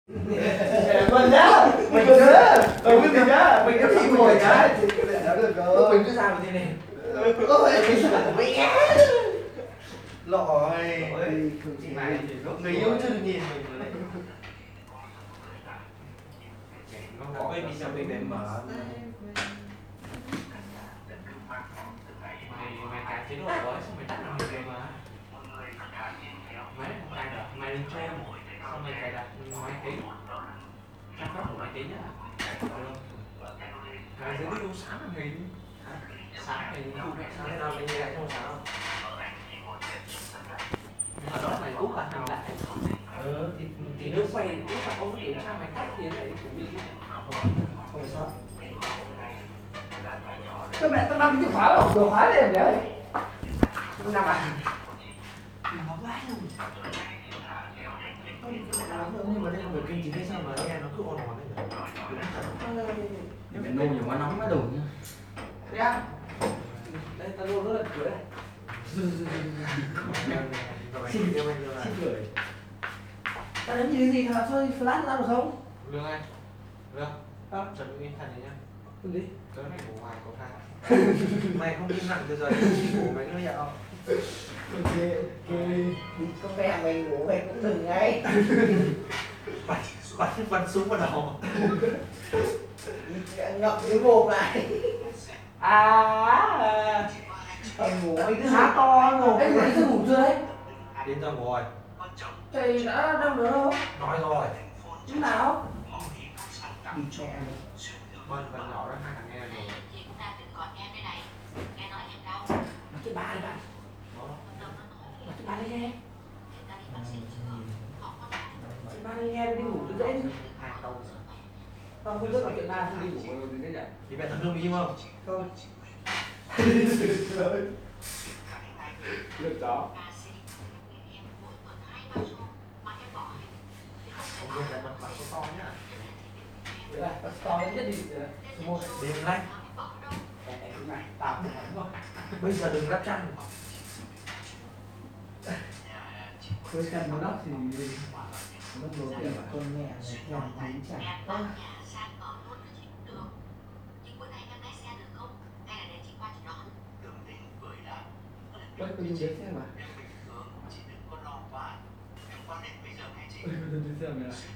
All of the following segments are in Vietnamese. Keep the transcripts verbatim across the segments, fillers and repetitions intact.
Mình nhá, mình chứ, mình cái gì nhá, mình cái gì ngồi nhá, đã được rồi. Mình cứ sao thế này. Ôi, mẹ. Lội. Này thì lúc Người yêu chưa được nhìn mình rồi đấy. Nó có quên đi xem mình để mở. Mày mày cài chế độ rồi xong mày tắt nó mình về mà. Máy không cài được, mày lên trên xong mày cài đặt máy tính. Trang web của máy tính á. Mày dưới cái đu sáng là mình. Sáng mày đu mẹ sáng thế nào mày nghe lại không sáng không? Ở đó mày úp bản hình lại. Ừ, thì, thì nếu mày úp bản ông kiểm tra mày cách thì lại cũng bị không sao. Các bạn tao đăng cái khóa rồi, đồ khóa lên đấy. Không nằm à? Nó quá luôn. Nhưng mà đây là người kinh chính hay sao mà nghe nó cứ ồn ồn đấy nhỉ? Mẹ nôn nhiều quá nóng quá đủ nhá. Đây á? Đây tao nôn rất là cười đây. Xin xin gửi. Tao đánh như gì hả? Thôi flash ra được không? Lương anh. Lương. Hả? Chuẩn bị tinh thần này nhá. Cái gì? Tớ này ngủ ngoài cầu thang. Mày không im lặng từ giờ đến khi ngủ mày cứ nhận không? Ok, ok. Đi có mẹ mày ngủ mày cũng đừng ngay. Bắn, bắn, bắn súng vào đầu. Ngậm cái mồm lại. À, thằng ngủ mày cứ há to ngủ. Ê, mày chưa ngủ chưa đấy? Đến giờ ngồi. Thầy đã đâu nữa đâu? Nói rồi. Lúc nào? Đi cho em. Vân vẫn nhỏ đó hai thằng nghe rồi. Mà cái ba đi bạn. Mà cái ba đi nghe. Cái ba đi nghe đi ngủ cho dễ chứ. Hai câu. Không, không biết là chuyện ba không đi ngủ rồi đến đấy. Thì mẹ thằng Hương im không? Không. Được đó. Không biết là bật bật số to nhá. Đấy là bật to nhất đi. Số một. Đêm lạnh. Tám đúng không? Bây giờ đừng đắp chăn. Với chăn nó đắp thì mất đồ tiền mà con mẹ này nhầm dính chặt quá. Bớt có dùng đến xem mà. Ôi, có dùng đến xem mà.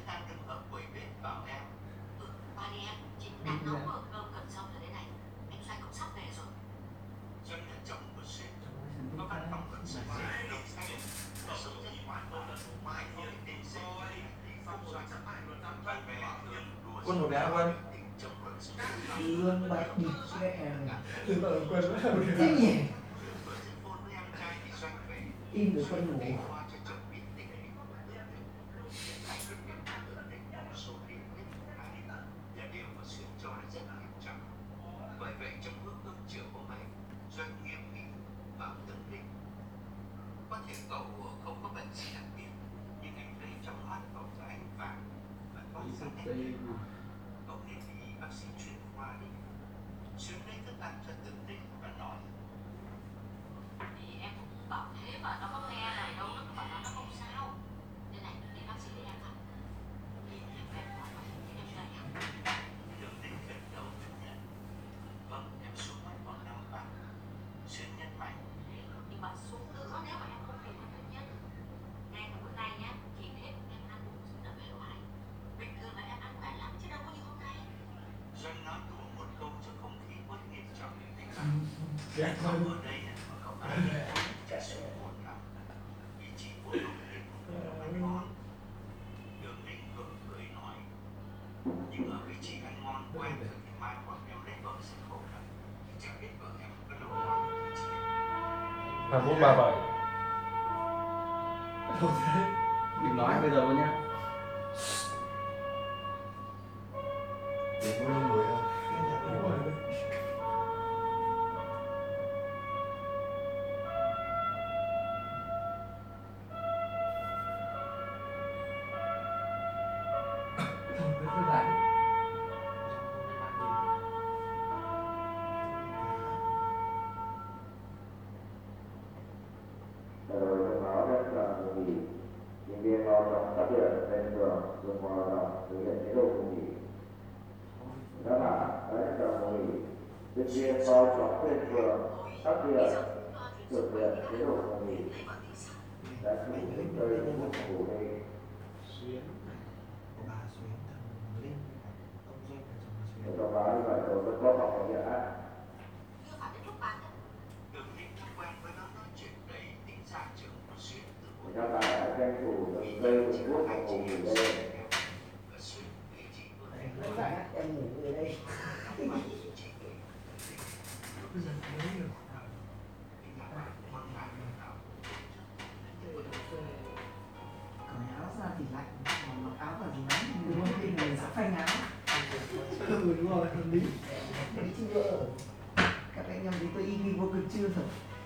Quân một bé Quân. Lương bạc bịt mẹ này. Lương bạc quân quá. Thế nhỉ? In được con ngủ. Ghét thôi. Hai bốn ba bảy. Đừng nói bây giờ luôn nhá. Để mua đông người không? Nhân viên lao động phát hiện tên đường qua là thực hiện chế độ ngủ nghỉ. Các bạn hãy chọn ngủ nghỉ. Thực hiện vào chọn tên phường, xác định thực hiện chế độ ngủ nghỉ. Đã chủ những nơi ngủ ngủ nghỉ. Xuyến của bà Xuyến thằng Linh với cả ông Doanh là chồng bà Xuyến. Để cho bà như vậy rồi mới có phòng bệnh viện á. Các bạn hãy tranh thủ từng giây từng phút mà ngủ nghỉ đây. Các bạn em ngủ ở đây. Cởi áo ra thì lạnh, còn mặc áo vào thì nóng, đúng không? Khi người sẽ phanh áo. Ừ đúng rồi, hợp lý. Lý chưa? Các anh em thấy tôi y như vô cực chưa rồi?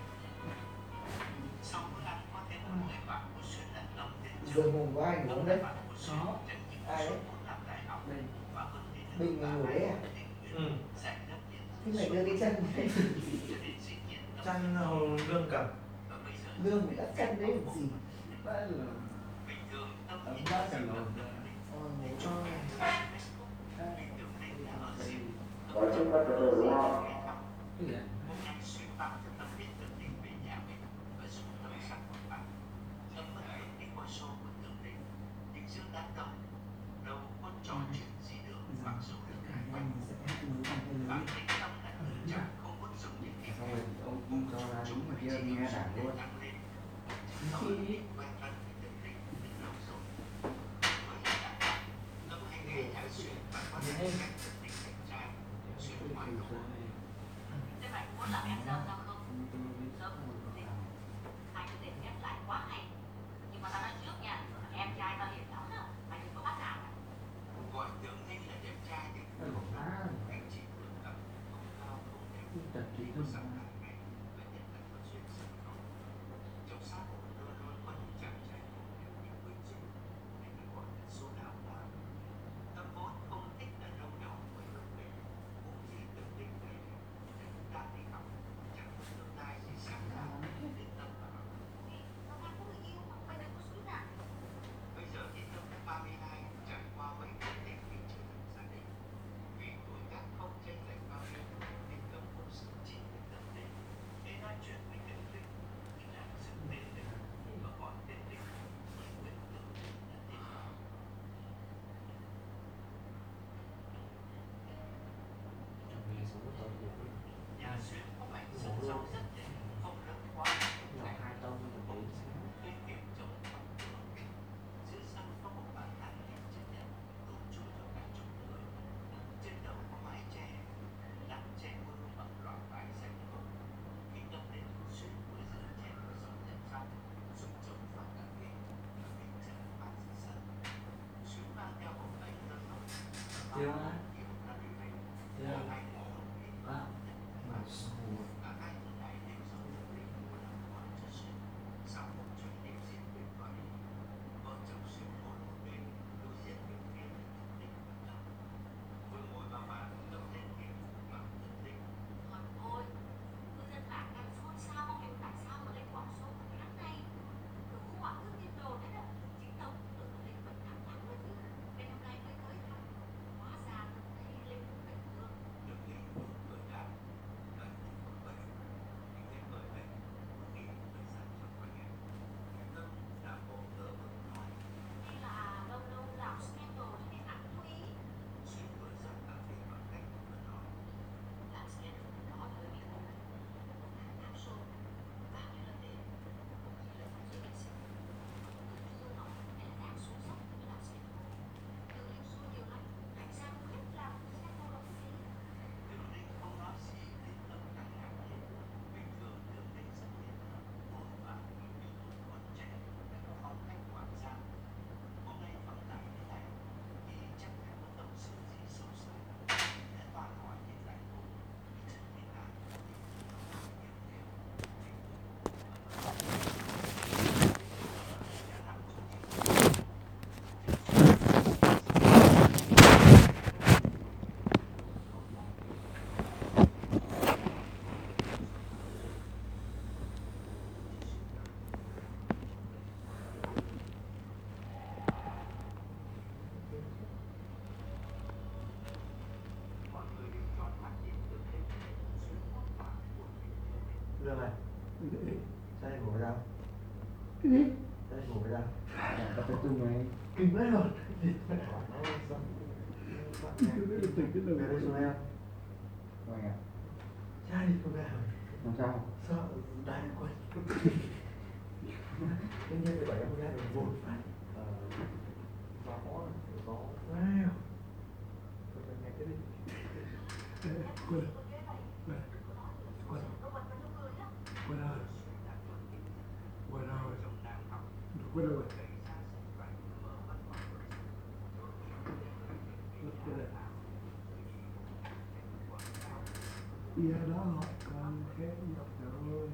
Giờ ngủ có ai ngủ đấy? Có. Ai đấy? Bình. Bình người ngủ đấy à? Ừ. Thế mày đưa cái chân đấy. Chăn nào lương cầm. Lương phải đắp chân đấy làm gì? Đấy là ấm bát cả nồi. Ờ, ngủ cho Có chức năng trật tự đúng không? Cái gì ạ? cả nhà mình sẽ hát nối bằng cái lưới. Xong rồi ông cho ra đúng mà kia nghe đảng luôn. Khi Nhìn em. Tập trí thức. Về sống rất tốt. Ngủ luôn. Nhỏ hai tông một tí. Tiêu á. Tiêu. Á. Mà sâu. Lương này. Sao anh ngủ với tao? Cái gì? Sao anh ngủ với tao? À, tao phải tung này. Kinh quá rồi. Chưa biết được tình cái lời Về đây xuống em. Rồi à? Cha đi con nào? Làm sao? Sợ đai quên. Tất nhiên phải bảo em ra được vội phát. Ờ, gió, gió. Wow. Tôi phải nghe cái đi. Quên. Quên. Quên. Quên rồi. Quên rồi. Quên rồi. Giờ đó họ còn thế nhọc rồi.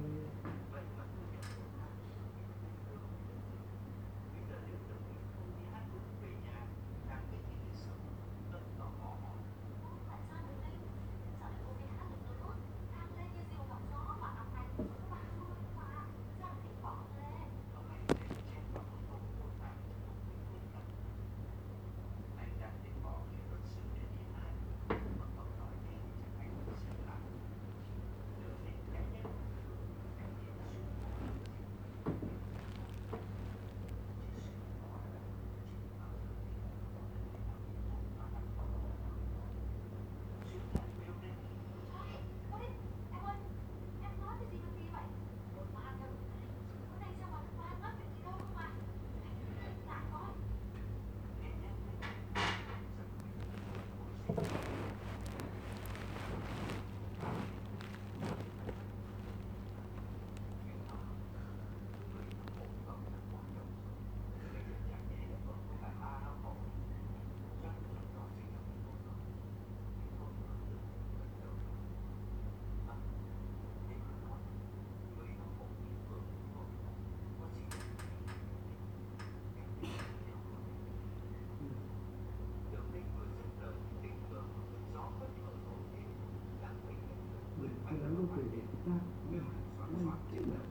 Mình không có quyền ta nhưng mà chịu được.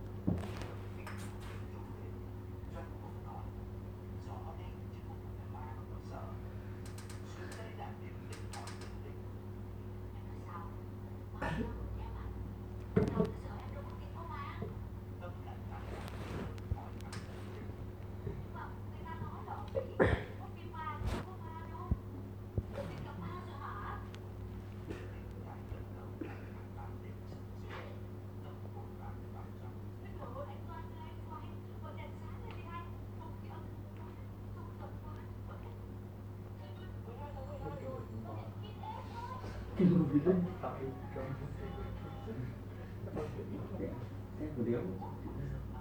Kinh khủng gì đấy. Xem của điếu.